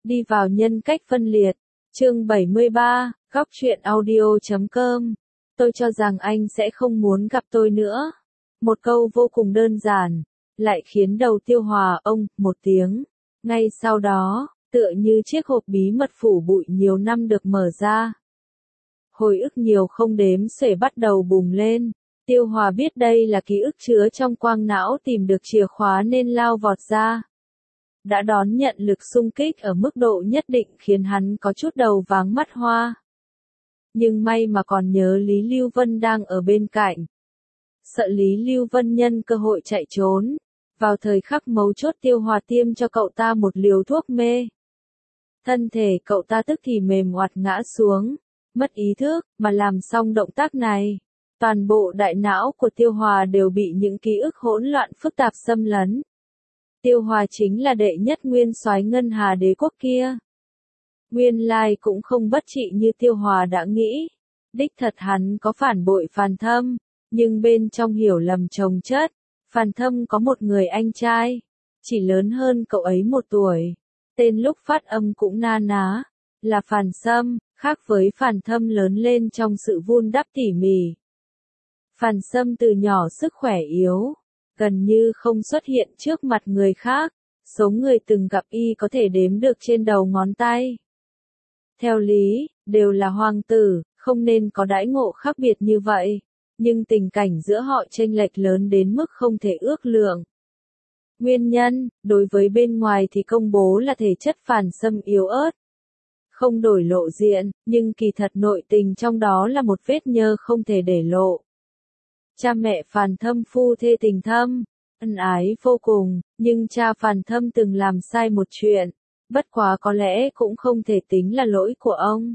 Đi vào nhân cách phân liệt. Chương 73, góc truyện audio.com. Tôi cho rằng anh sẽ không muốn gặp tôi nữa. Một câu vô cùng đơn giản, lại khiến đầu Tiêu Hòa ông một tiếng. Ngay sau đó, tựa như chiếc hộp bí mật phủ bụi nhiều năm được mở ra. Hồi ức nhiều không đếm xuể bắt đầu bùng lên. Tiêu Hòa biết đây là ký ức chứa trong quang não tìm được chìa khóa nên lao vọt ra. Đã đón nhận lực xung kích ở mức độ nhất định khiến hắn có chút đầu váng mắt hoa. Nhưng may mà còn nhớ Lý Lưu Vân đang ở bên cạnh. Sợ Lý Lưu Vân nhân cơ hội chạy trốn. Vào thời khắc mấu chốt Tiêu Hòa tiêm cho cậu ta một liều thuốc mê. Thân thể cậu ta tức thì mềm oặt ngã xuống, mất ý thức, mà làm xong động tác này. Toàn bộ đại não của Tiêu Hòa đều bị những ký ức hỗn loạn phức tạp xâm lấn. Tiêu Hòa chính là đệ nhất nguyên soái Ngân Hà Đế quốc kia. Nguyên lai cũng không bất trị như Tiêu Hòa đã nghĩ. Đích thật hắn có phản bội Phàn Thâm, nhưng bên trong hiểu lầm chồng chất. Phàn Thâm có một người anh trai, chỉ lớn hơn cậu ấy 1 tuổi. Tên lúc phát âm cũng na ná, là Phàn Sâm, khác với Phàn Thâm lớn lên trong sự vun đắp tỉ mỉ. Phàn Sâm từ nhỏ sức khỏe yếu, gần như không xuất hiện trước mặt người khác, số người từng gặp y có thể đếm được trên đầu ngón tay. Theo lý, đều là hoàng tử, không nên có đãi ngộ khác biệt như vậy, nhưng tình cảnh giữa họ chênh lệch lớn đến mức không thể ước lượng. Nguyên nhân, đối với bên ngoài thì công bố là thể chất Phàn Sâm yếu ớt, không đổi lộ diện, nhưng kỳ thật nội tình trong đó là một vết nhơ không thể để lộ. Cha mẹ Phàn Thâm phu thê tình thâm, ân ái vô cùng, nhưng cha Phàn Thâm từng làm sai một chuyện, bất quá có lẽ cũng không thể tính là lỗi của ông.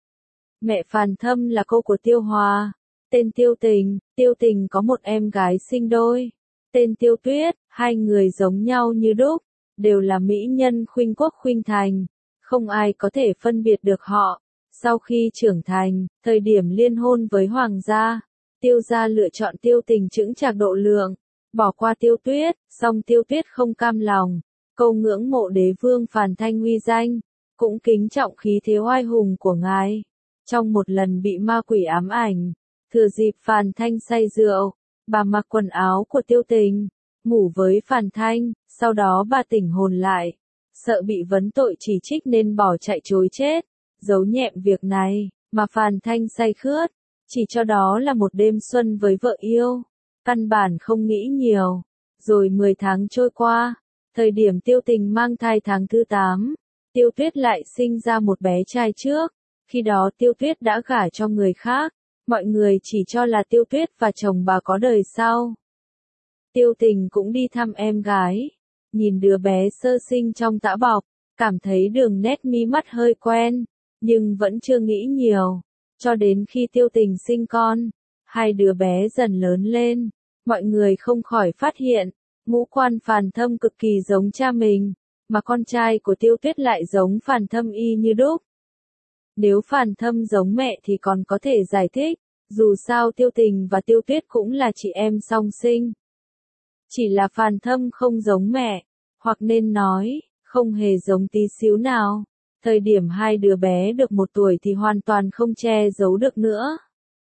Mẹ Phàn Thâm là cô của Tiêu Hòa, tên Tiêu Tình có một em gái sinh đôi, tên Tiêu Tuyết, hai người giống nhau như đúc, đều là mỹ nhân khuynh quốc khuynh thành, không ai có thể phân biệt được họ. Sau khi trưởng thành, thời điểm liên hôn với hoàng gia, Tiêu gia lựa chọn Tiêu Tình chững chạc độ lượng, bỏ qua Tiêu Tuyết, song Tiêu Tuyết không cam lòng, câu ngưỡng mộ đế vương Phàn Thanh uy danh, cũng kính trọng khí thế oai hùng của ngài. Trong một lần bị ma quỷ ám ảnh, thừa dịp Phàn Thanh say rượu, bà mặc quần áo của Tiêu Tình, ngủ với Phàn Thanh, sau đó bà tỉnh hồn lại, sợ bị vấn tội chỉ trích nên bỏ chạy trối chết, giấu nhẹm việc này, mà Phàn Thanh say khướt, chỉ cho đó là một đêm xuân với vợ yêu, căn bản không nghĩ nhiều. Rồi 10 tháng trôi qua, thời điểm Tiêu Tình mang thai tháng thứ 8, Tiêu Tuyết lại sinh ra một bé trai trước, khi đó Tiêu Tuyết đã gả cho người khác, mọi người chỉ cho là Tiêu Tuyết và chồng bà có đời sau. Tiêu Tình cũng đi thăm em gái, nhìn đứa bé sơ sinh trong tã bọc, cảm thấy đường nét mi mắt hơi quen, nhưng vẫn chưa nghĩ nhiều. Cho đến khi Tiêu Tình sinh con, hai đứa bé dần lớn lên, mọi người không khỏi phát hiện, ngũ quan Phàn Thâm cực kỳ giống cha mình, mà con trai của Tiêu Tuyết lại giống Phàn Thâm y như đúc. Nếu Phàn Thâm giống mẹ thì còn có thể giải thích, dù sao Tiêu Tình và Tiêu Tuyết cũng là chị em song sinh. Chỉ là Phàn Thâm không giống mẹ, hoặc nên nói, không hề giống tí xíu nào. Thời điểm hai đứa bé được 1 tuổi thì hoàn toàn không che giấu được nữa.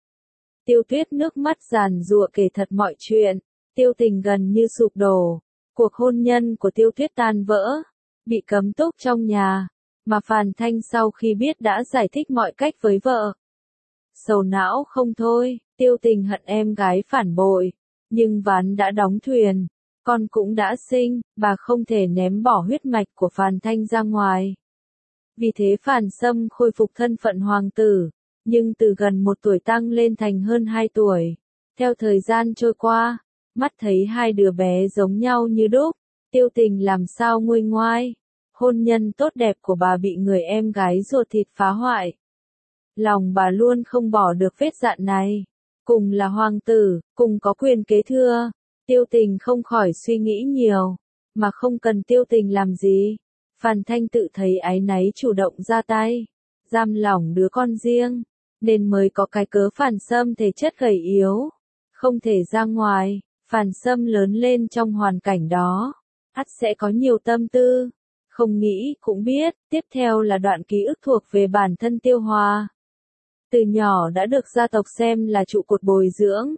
Tiêu Tuyết nước mắt giàn giụa kể thật mọi chuyện, Tiêu Tình gần như sụp đổ, cuộc hôn nhân của Tiêu Tuyết tan vỡ, bị cấm túc trong nhà, mà Phàn Thanh sau khi biết đã giải thích mọi cách với vợ. Sầu não không thôi, Tiêu Tình hận em gái phản bội, nhưng ván đã đóng thuyền, con cũng đã sinh, bà không thể ném bỏ huyết mạch của Phàn Thanh ra ngoài. Vì thế Phàn Sâm khôi phục thân phận hoàng tử, nhưng từ gần 1 tuổi tăng lên thành hơn 2 tuổi. Theo thời gian trôi qua, mắt thấy hai đứa bé giống nhau như đúc, Tiêu Tình làm sao nguôi ngoai. Hôn nhân tốt đẹp của bà bị người em gái ruột thịt phá hoại. Lòng bà luôn không bỏ được vết dạn này. Cùng là hoàng tử, cùng có quyền kế thừa. Tiêu Tình không khỏi suy nghĩ nhiều, mà không cần Tiêu Tình làm gì. Phàn Thanh tự thấy áy náy chủ động ra tay, giam lỏng đứa con riêng, nên mới có cái cớ Phàn Sâm thể chất gầy yếu, không thể ra ngoài. Phàn Sâm lớn lên trong hoàn cảnh đó, ắt sẽ có nhiều tâm tư, Không nghĩ cũng biết, tiếp theo là đoạn ký ức thuộc về bản thân Tiêu Hòa. Từ nhỏ đã được gia tộc xem là trụ cột bồi dưỡng.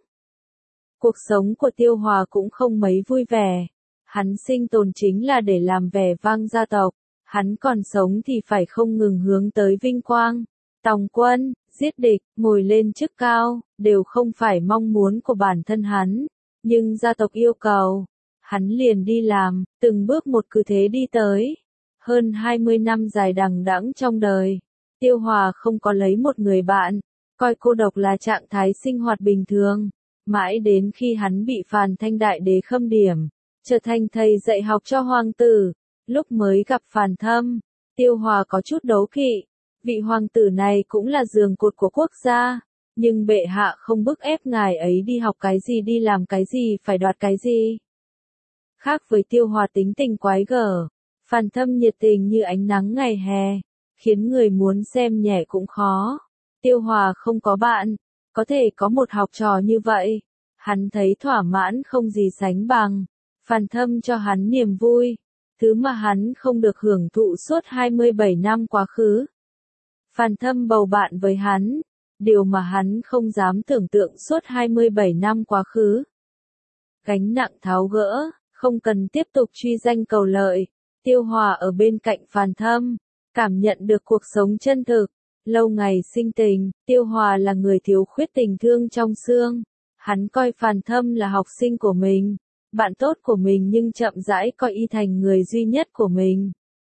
Cuộc sống của Tiêu Hòa cũng không mấy vui vẻ. Hắn sinh tồn chính là để làm vẻ vang gia tộc. Hắn còn sống thì phải không ngừng hướng tới vinh quang. Tòng quân, giết địch, ngồi lên chức cao, đều không phải mong muốn của bản thân hắn. Nhưng gia tộc yêu cầu, hắn liền đi làm, từng bước một cứ thế đi tới. Hơn 20 năm dài đằng đẵng trong đời, Tiêu Hòa không có lấy một người bạn, coi cô độc là trạng thái sinh hoạt bình thường. Mãi đến khi hắn bị Phàn Thanh Đại Đế khâm điểm, trở thành thầy dạy học cho hoàng tử, lúc mới gặp Phàn Thâm, Tiêu Hòa có chút đấu kỵ. Vị hoàng tử này cũng là giường cột của quốc gia, nhưng bệ hạ không bức ép ngài ấy đi học cái gì đi làm cái gì phải đoạt cái gì. Khác với Tiêu Hòa tính tình quái gở, Phàn Thâm nhiệt tình như ánh nắng ngày hè, khiến người muốn xem nhẹ cũng khó. Tiêu Hòa không có bạn, có thể có một học trò như vậy, hắn thấy thỏa mãn không gì sánh bằng. Phàn Thâm cho hắn niềm vui, thứ mà hắn không được hưởng thụ suốt 27 năm quá khứ. Phàn Thâm bầu bạn với hắn, điều mà hắn không dám tưởng tượng suốt 27 năm quá khứ. Gánh nặng tháo gỡ, không cần tiếp tục truy danh cầu lợi. Tiêu Hòa ở bên cạnh Phàn Thâm, cảm nhận được cuộc sống chân thực. Lâu ngày sinh tình, Tiêu Hòa là người thiếu khuyết tình thương trong xương. Hắn coi Phàn Thâm là học sinh của mình, bạn tốt của mình, nhưng chậm rãi coi y thành người duy nhất của mình.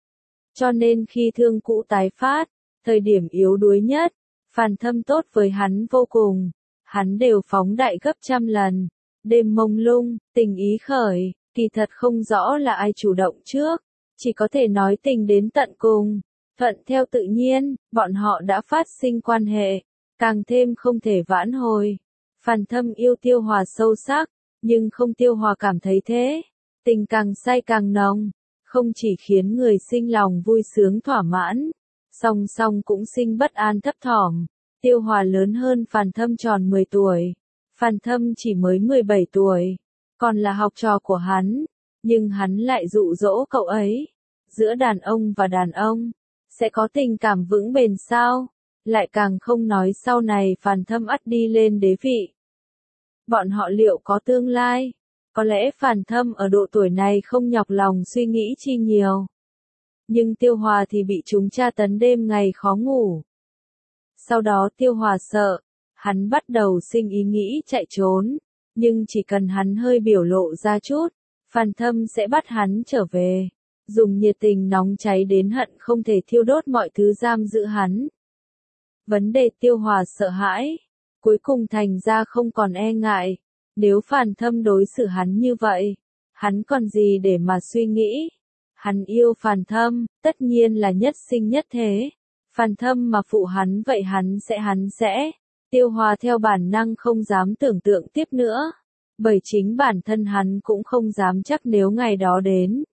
Cho nên khi thương cũ tái phát, thời điểm yếu đuối nhất, Phàn Thâm tốt với hắn vô cùng. Hắn đều phóng đại gấp trăm lần. Đêm mông lung, tình ý khởi, kỳ thật không rõ là ai chủ động trước, chỉ có thể nói tình đến tận cùng. Thuận theo tự nhiên, bọn họ đã phát sinh quan hệ, càng thêm không thể vãn hồi. Phàn Thâm yêu Tiêu Hòa sâu sắc, nhưng không Tiêu Hòa cảm thấy thế. Tình càng say càng nồng, không chỉ khiến người sinh lòng vui sướng thỏa mãn, song song cũng sinh bất an thấp thỏm. Tiêu Hòa lớn hơn Phàn Thâm tròn 10 tuổi. Phàn Thâm chỉ mới 17 tuổi, còn là học trò của hắn, nhưng hắn lại dụ dỗ cậu ấy. Giữa đàn ông và đàn ông, sẽ có tình cảm vững bền sao? Lại càng không nói sau này Phàn Thâm ắt đi lên đế vị. Bọn họ liệu có tương lai? Có lẽ Phàn Thâm ở độ tuổi này không nhọc lòng suy nghĩ chi nhiều. Nhưng Tiêu Hòa thì bị chúng tra tấn đêm ngày khó ngủ. Sau đó Tiêu Hòa sợ, hắn bắt đầu sinh ý nghĩ chạy trốn, nhưng chỉ cần hắn hơi biểu lộ ra chút, Phàn Thâm sẽ bắt hắn trở về, dùng nhiệt tình nóng cháy đến hận không thể thiêu đốt mọi thứ giam giữ hắn. Vấn đề Tiêu Hòa sợ hãi, cuối cùng thành ra không còn e ngại. Nếu Phàn Thâm đối xử hắn như vậy, hắn còn gì để mà suy nghĩ. Hắn yêu Phàn Thâm, tất nhiên là nhất sinh nhất thế. Phàn Thâm mà phụ hắn vậy hắn sẽ. Tiêu Hòa theo bản năng không dám tưởng tượng tiếp nữa. Bởi chính bản thân hắn cũng không dám chắc nếu ngày đó đến,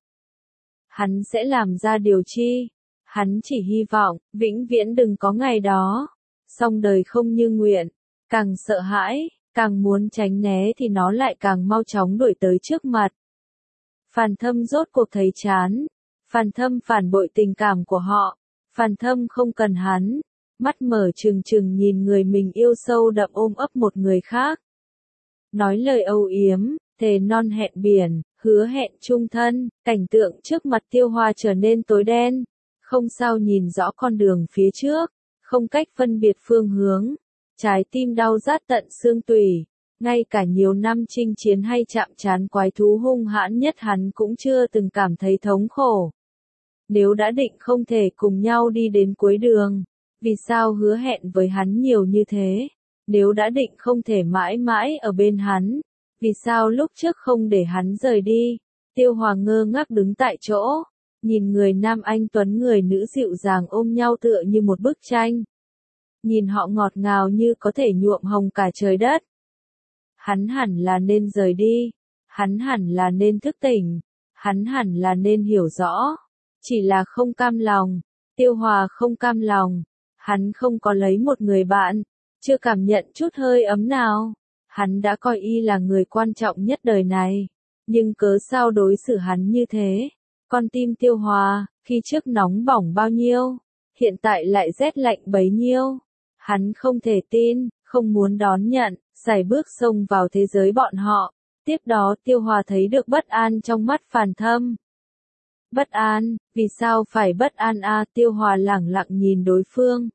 hắn sẽ làm ra điều chi. Hắn chỉ hy vọng, vĩnh viễn đừng có ngày đó. Song đời không như nguyện, càng sợ hãi, càng muốn tránh né thì nó lại càng mau chóng đuổi tới trước mặt. Phàn Thâm rốt cuộc thấy chán. Phàn Thâm phản bội tình cảm của họ. Phàn Thâm không cần hắn. Mắt mở trừng trừng nhìn người mình yêu sâu đậm ôm ấp một người khác. Nói lời âu yếm, thề non hẹn biển, hứa hẹn chung thân, cảnh tượng trước mặt Tiêu Hòa trở nên tối đen. Không sao nhìn rõ con đường phía trước, không cách phân biệt phương hướng. Trái tim đau rát tận xương tủy, ngay cả nhiều năm chinh chiến hay chạm trán quái thú hung hãn nhất hắn cũng chưa từng cảm thấy thống khổ. Nếu đã định không thể cùng nhau đi đến cuối đường, vì sao hứa hẹn với hắn nhiều như thế? Nếu đã định không thể mãi mãi ở bên hắn, vì sao lúc trước không để hắn rời đi? Tiêu Hòa ngơ ngác đứng tại chỗ, nhìn người nam anh tuấn người nữ dịu dàng ôm nhau tựa như một bức tranh. Nhìn họ ngọt ngào như có thể nhuộm hồng cả trời đất. Hắn hẳn là nên rời đi, hắn hẳn là nên thức tỉnh, hắn hẳn là nên hiểu rõ. Chỉ là không cam lòng, Tiêu Hòa không cam lòng, hắn không có lấy một người bạn, chưa cảm nhận chút hơi ấm nào. Hắn đã coi y là người quan trọng nhất đời này, nhưng cớ sao đối xử hắn như thế? Con tim Tiêu Hòa, Khi trước nóng bỏng bao nhiêu, hiện tại lại rét lạnh bấy nhiêu. Hắn không thể tin, không muốn đón nhận, sải bước xông vào thế giới bọn họ. Tiếp đó Tiêu Hòa thấy được bất an trong mắt Phàn Thâm. Bất an, vì sao phải bất an à? Tiêu Hòa lẳng lặng nhìn đối phương.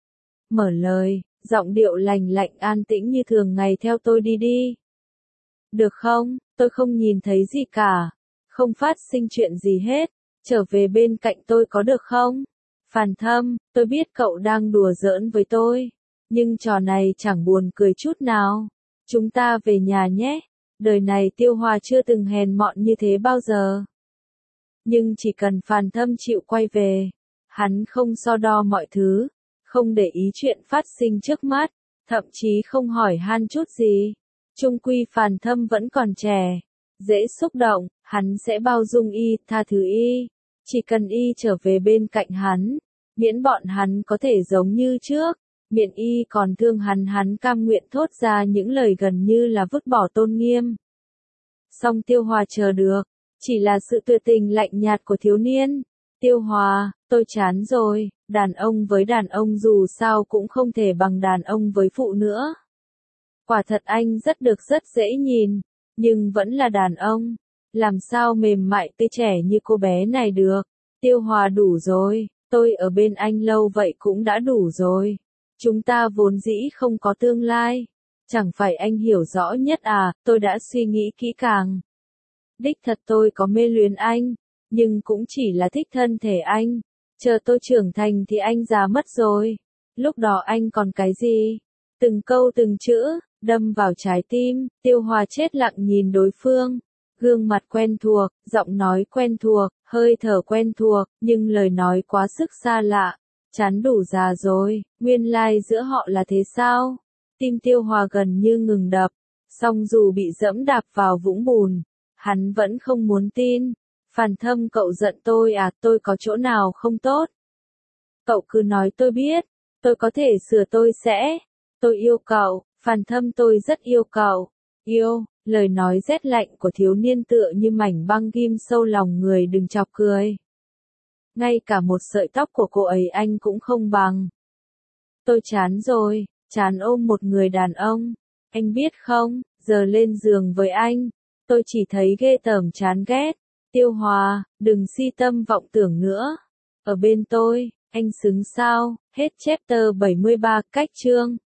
Mở lời, giọng điệu lành lạnh an tĩnh như thường ngày, theo tôi đi đi. Được không, tôi không nhìn thấy gì cả. Không phát sinh chuyện gì hết. Trở về bên cạnh tôi có được không? Phàn Thâm, tôi biết cậu đang đùa giỡn với tôi. Nhưng trò này chẳng buồn cười chút nào. Chúng ta về nhà nhé. Đời này Tiêu Hòa chưa từng hèn mọn như thế bao giờ. Nhưng chỉ cần Phàn Thâm chịu quay về, hắn không so đo mọi thứ, không để ý chuyện phát sinh trước mắt, thậm chí không hỏi han chút gì. Chung quy Phàn Thâm vẫn còn trẻ, dễ xúc động, hắn sẽ bao dung y, tha thứ y. Chỉ cần y trở về bên cạnh hắn, miễn bọn hắn có thể giống như trước, miễn y còn thương hắn cam nguyện thốt ra những lời gần như là vứt bỏ tôn nghiêm. Song Tiêu Hòa chờ được, chỉ là sự tuyệt tình lạnh nhạt của thiếu niên. Tiêu Hòa, tôi chán rồi, đàn ông với đàn ông dù sao cũng không thể bằng đàn ông với phụ nữa. Quả thật anh rất dễ nhìn, nhưng vẫn là đàn ông. Làm sao mềm mại tươi trẻ như cô bé này được. Tiêu Hòa, đủ rồi, tôi ở bên anh lâu vậy cũng đã đủ rồi. Chúng ta vốn dĩ không có tương lai. Chẳng phải anh hiểu rõ nhất à, tôi đã suy nghĩ kỹ càng. Đích thật tôi có mê luyến anh, nhưng cũng chỉ là thích thân thể anh. Chờ tôi trưởng thành thì anh già mất rồi. Lúc đó anh còn cái gì? Từng câu từng chữ, đâm vào trái tim. Tiêu Hòa chết lặng nhìn đối phương. Gương mặt quen thuộc, giọng nói quen thuộc, hơi thở quen thuộc, nhưng lời nói quá sức xa lạ. Chán đủ già rồi, nguyên lai giữa họ là thế sao? Tim Tiêu Hòa gần như ngừng đập, song dù bị dẫm đạp vào vũng bùn, hắn vẫn không muốn tin. Phàn Thâm, cậu giận tôi à? Tôi có chỗ nào không tốt? Cậu cứ nói tôi biết, tôi có thể sửa, tôi sẽ. Tôi yêu cậu, Phàn Thâm, tôi rất yêu cậu. Yêu, lời nói rét lạnh của thiếu niên tựa như mảnh băng ghim sâu lòng người, đừng chọc cười. Ngay cả một sợi tóc của cô ấy anh cũng không bằng. Tôi chán rồi, chán ôm một người đàn ông. Anh biết không, giờ lên giường với anh, tôi chỉ thấy ghê tởm, chán ghét. Tiêu Hòa, đừng si tâm vọng tưởng nữa. Ở bên tôi, anh xứng sao? Hết chapter 73, cách chương.